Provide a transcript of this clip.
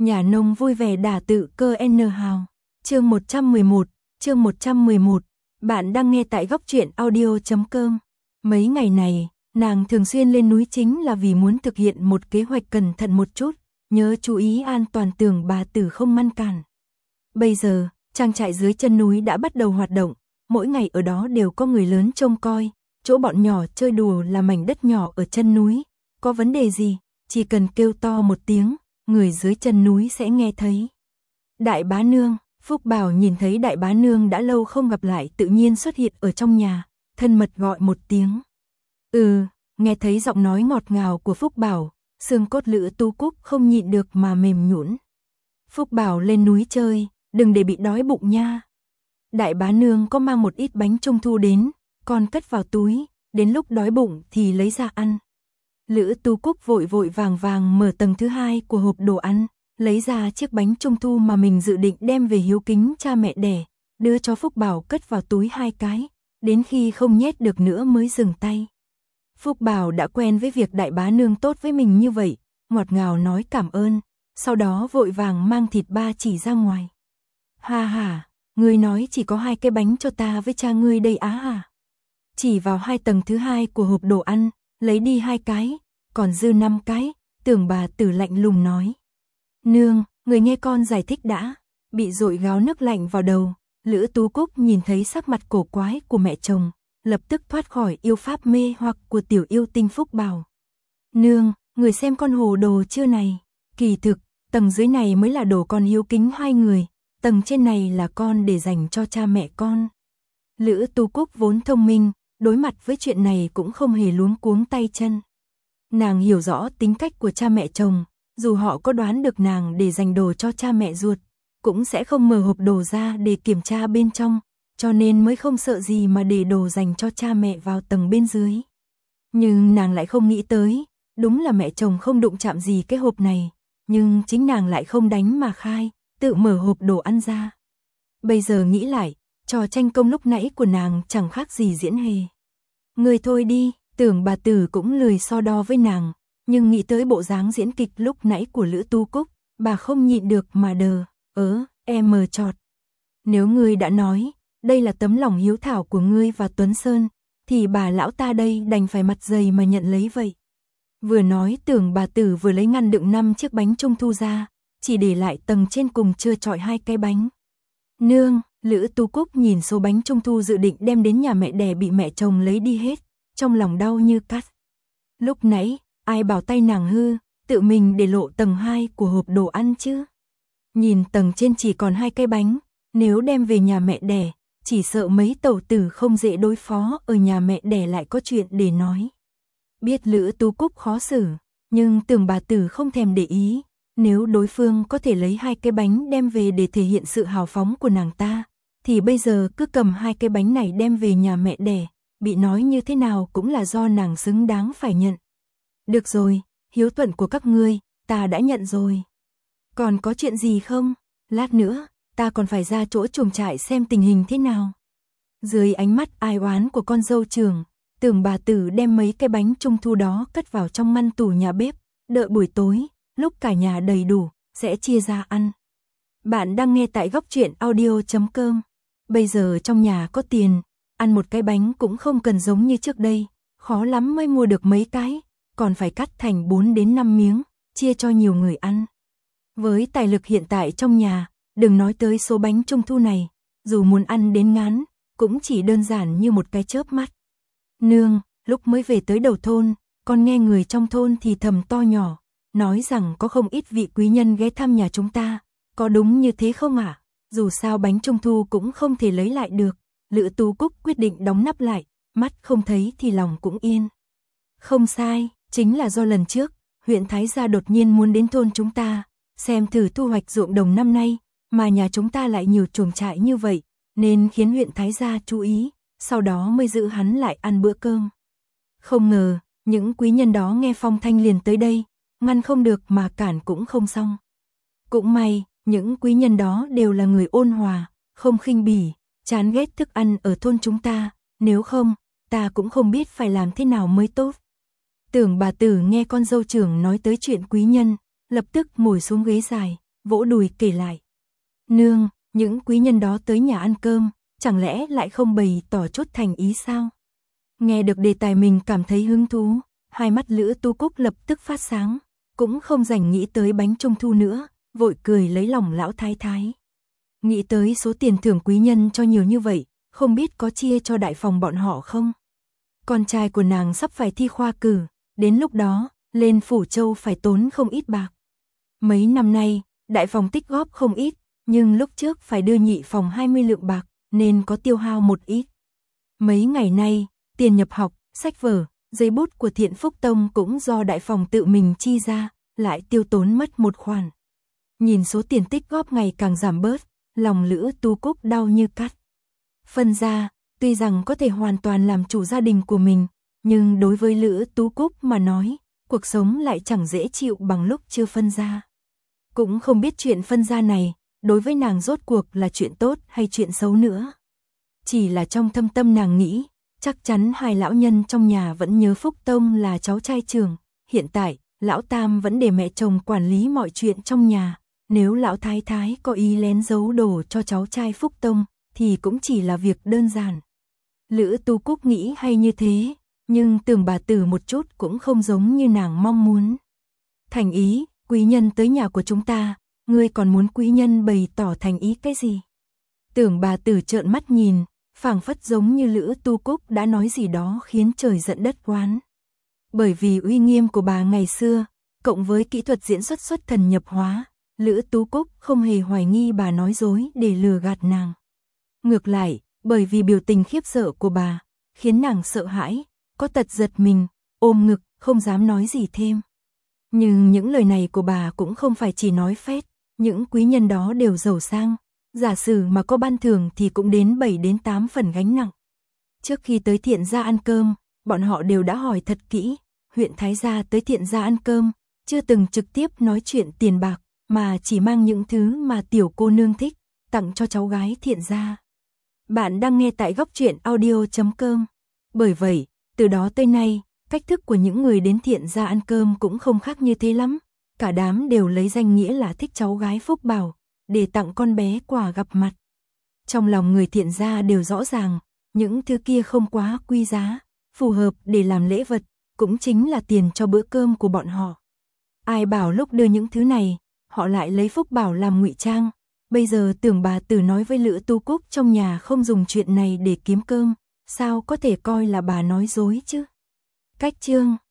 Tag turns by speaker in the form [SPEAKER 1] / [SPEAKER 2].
[SPEAKER 1] Nhà nông vui vẻ đả tự cơ N hào. Chương 111, bạn đang nghe tại góc truyện audio.com. Mấy ngày này, nàng thường xuyên lên núi chính là vì muốn thực hiện một kế hoạch cẩn thận một chút, nhớ chú ý an toàn tưởng bà tử không ngăn cản. Bây giờ, trang trại dưới chân núi đã bắt đầu hoạt động, mỗi ngày ở đó đều có người lớn trông coi, chỗ bọn nhỏ chơi đùa là mảnh đất nhỏ ở chân núi, có vấn đề gì, chỉ cần kêu to một tiếng, người dưới chân núi sẽ nghe thấy. Đại bá nương, Phúc Bảo nhìn thấy đại bá nương đã lâu không gặp lại tự nhiên xuất hiện ở trong nhà, thân mật gọi một tiếng. Nghe thấy giọng nói ngọt ngào của Phúc Bảo, xương cốt Lữ Tu Cúc không nhịn được mà mềm nhũn. Phúc Bảo lên núi chơi, đừng để bị đói bụng nha. Đại bá nương có mang một ít bánh trung thu đến, con cất vào túi, đến lúc đói bụng thì lấy ra ăn. Lữ Tu Cúc vội vội vàng vàng mở tầng thứ 2 của hộp đồ ăn, lấy ra chiếc bánh trung thu mà mình dự định đem về hiếu kính cha mẹ đẻ, đưa cho Phúc Bảo cất vào túi 2 cái, đến khi không nhét được nữa mới dừng tay. Phúc Bảo đã quen với việc đại bá nương tốt với mình như vậy, ngọt ngào nói cảm ơn, sau đó vội vàng mang thịt ba chỉ ra ngoài. Ha ha, ngươi nói chỉ có 2 cái bánh cho ta với cha ngươi đây á à? Chỉ vào 2 tầng thứ 2 của hộp đồ ăn, lấy đi 2 cái, còn dư 5 cái, tưởng bà tử lạnh lùng nói. Nương, người nghe con giải thích đã, bị dội gáo nước lạnh vào đầu, Lữ Tú Cúc nhìn thấy sắc mặt cổ quái của mẹ chồng, lập tức thoát khỏi yêu pháp mê hoặc của tiểu yêu tinh Phúc Bảo. Nương, người xem con hồ đồ chưa này, kỳ thực, tầng dưới này mới là đồ con hiếu kính 2 người, tầng trên này là con để dành cho cha mẹ con. Lữ Tu Cúc vốn thông minh, đối mặt với chuyện này cũng không hề luống cuống tay chân. Nàng hiểu rõ tính cách của cha mẹ chồng, dù họ có đoán được nàng để dành đồ cho cha mẹ ruột, cũng sẽ không mở hộp đồ ra để kiểm tra bên trong, cho nên mới không sợ gì mà để đồ dành cho cha mẹ vào tầng bên dưới. Nhưng nàng lại không nghĩ tới, đúng là mẹ chồng không đụng chạm gì cái hộp này, nhưng chính nàng lại không đánh mà khai, tự mở hộp đồ ăn ra. Bây giờ nghĩ lại, trò tranh công lúc nãy của nàng chẳng khác gì diễn hề. Người thôi đi, tưởng bà tử cũng lười so đo với nàng, nhưng nghĩ tới bộ dáng diễn kịch lúc nãy của Lữ Tu Cúc, bà không nhịn được mà đờ, em mờ chọt. Nếu ngươi đã nói, đây là tấm lòng hiếu thảo của ngươi và Tuấn Sơn, thì bà lão ta đây đành phải mặt dày mà nhận lấy vậy. Vừa nói tưởng bà tử vừa lấy ngăn đựng 5 chiếc bánh trung thu ra, chỉ để lại tầng trên cùng chưa chọi 2 cái bánh. Nương, Lữ Tu Cúc nhìn số bánh trung thu dự định đem đến nhà mẹ đẻ bị mẹ chồng lấy đi hết, trong lòng đau như cắt. Lúc nãy, ai bảo tay nàng hư, tự mình để lộ tầng 2 của hộp đồ ăn chứ. Nhìn tầng trên chỉ còn 2 cái bánh, nếu đem về nhà mẹ đẻ, chỉ sợ mấy tẩu tử không dễ đối phó, ở nhà mẹ đẻ lại có chuyện để nói. Biết Lữ Tu Cúc khó xử, nhưng tưởng bà tử không thèm để ý, nếu đối phương có thể lấy 2 cái bánh đem về để thể hiện sự hào phóng của nàng ta, thì bây giờ cứ cầm 2 cái bánh này đem về nhà mẹ đẻ, bị nói như thế nào cũng là do nàng xứng đáng phải nhận. Được rồi, hiếu thuận của các ngươi, ta đã nhận rồi. Còn có chuyện gì không? Lát nữa, ta còn phải ra chỗ chuồng trại xem tình hình thế nào. Dưới ánh mắt ai oán của con dâu trưởng, tưởng bà tử đem mấy cái bánh trung thu đó cất vào trong ngăn tủ nhà bếp, đợi buổi tối, lúc cả nhà đầy đủ, sẽ chia ra ăn. Bạn đang nghe tại góc truyện audio.com. Bây giờ trong nhà có tiền, ăn một cái bánh cũng không cần giống như trước đây, khó lắm mới mua được mấy cái, còn phải cắt thành 4 đến 5 miếng, chia cho nhiều người ăn. Với tài lực hiện tại trong nhà, đừng nói tới số bánh trung thu này, dù muốn ăn đến ngán, cũng chỉ đơn giản như một cái chớp mắt. Nương, lúc mới về tới đầu thôn, con nghe người trong thôn thì thầm to nhỏ, nói rằng có không ít vị quý nhân ghé thăm nhà chúng ta, có đúng như thế không ạ? Dù sao bánh trung thu cũng không thể lấy lại được, Lữ Tu Cúc quyết định đóng nắp lại, mắt không thấy thì lòng cũng yên. Không sai, chính là do lần trước, huyện Thái Gia đột nhiên muốn đến thôn chúng ta, xem thử thu hoạch ruộng đồng năm nay, mà nhà chúng ta lại nhiều chuồng trại như vậy, nên khiến huyện Thái Gia chú ý, sau đó mới giữ hắn lại ăn bữa cơm. Không ngờ, những quý nhân đó nghe phong thanh liền tới đây, ngăn không được mà cản cũng không xong. Cũng may, những quý nhân đó đều là người ôn hòa, không khinh bỉ, chán ghét thức ăn ở thôn chúng ta, nếu không, ta cũng không biết phải làm thế nào mới tốt. Tưởng bà tử nghe con dâu trưởng nói tới chuyện quý nhân, lập tức ngồi xuống ghế dài, vỗ đùi kể lại. Nương, những quý nhân đó tới nhà ăn cơm, chẳng lẽ lại không bày tỏ chút thành ý sao? Nghe được đề tài mình cảm thấy hứng thú, hai mắt Lữ Tu Cúc lập tức phát sáng, cũng không rảnh nghĩ tới bánh trung thu nữa, vội cười lấy lòng lão thái thái. Nghĩ tới số tiền thưởng quý nhân cho nhiều như vậy, không biết có chia cho đại phòng bọn họ không? Con trai của nàng sắp phải thi khoa cử, đến lúc đó, lên Phủ Châu phải tốn không ít bạc. Mấy năm nay, đại phòng tích góp không ít, nhưng lúc trước phải đưa nhị phòng 20 lượng bạc, nên có tiêu hao một ít. Mấy ngày nay, tiền nhập học, sách vở, giấy bút của Thiện Phúc Tông cũng do đại phòng tự mình chi ra, lại tiêu tốn mất một khoản. Nhìn số tiền tích góp ngày càng giảm bớt, lòng Lữ Tu Cúc đau như cắt. Phân gia, tuy rằng có thể hoàn toàn làm chủ gia đình của mình, nhưng đối với Lữ Tú Cúc mà nói, cuộc sống lại chẳng dễ chịu bằng lúc chưa phân gia. Cũng không biết chuyện phân gia này, đối với nàng rốt cuộc là chuyện tốt hay chuyện xấu nữa. Chỉ là trong thâm tâm nàng nghĩ, chắc chắn hai lão nhân trong nhà vẫn nhớ Phúc Tông là cháu trai trưởng. Hiện tại, lão Tam vẫn để mẹ chồng quản lý mọi chuyện trong nhà. Nếu lão thái thái có ý lén giấu đồ cho cháu trai Phúc Tông, thì cũng chỉ là việc đơn giản. Lữ Tu Cúc nghĩ hay như thế, nhưng tưởng bà tử một chút cũng không giống như nàng mong muốn. Thành ý, quý nhân tới nhà của chúng ta, ngươi còn muốn quý nhân bày tỏ thành ý cái gì? Tưởng bà tử trợn mắt nhìn, phảng phất giống như Lữ Tu Cúc đã nói gì đó khiến trời giận đất oán. Bởi vì uy nghiêm của bà ngày xưa, cộng với kỹ thuật diễn xuất xuất thần nhập hóa, Lữ Tú Cúc không hề hoài nghi bà nói dối để lừa gạt nàng. Ngược lại, bởi vì biểu tình khiếp sợ của bà, khiến nàng sợ hãi, có tật giật mình, ôm ngực, không dám nói gì thêm. Nhưng những lời này của bà cũng không phải chỉ nói phét, những quý nhân đó đều giàu sang, giả sử mà có ban thưởng thì cũng đến 7 đến 8 phần gánh nặng. Trước khi tới Thiện gia ăn cơm, bọn họ đều đã hỏi thật kỹ, huyện Thái gia tới Thiện gia ăn cơm, chưa từng trực tiếp nói chuyện tiền bạc, mà chỉ mang những thứ mà tiểu cô nương thích, tặng cho cháu gái Thiện gia. Bạn đang nghe tại Góc Truyện Audio.com. Bởi vậy, từ đó tới nay, cách thức của những người đến Thiện gia ăn cơm cũng không khác như thế lắm. Cả đám đều lấy danh nghĩa là thích cháu gái Phúc Bảo, để tặng con bé quà gặp mặt. Trong lòng người Thiện gia đều rõ ràng, những thứ kia không quá quý giá, phù hợp để làm lễ vật, cũng chính là tiền cho bữa cơm của bọn họ. Ai bảo lúc đưa những thứ này, họ lại lấy Phúc Bảo làm ngụy trang. Bây giờ tưởng bà tử nói với Lữ Tu Cúc trong nhà không dùng chuyện này để kiếm cơm, sao có thể coi là bà nói dối chứ? Cách chương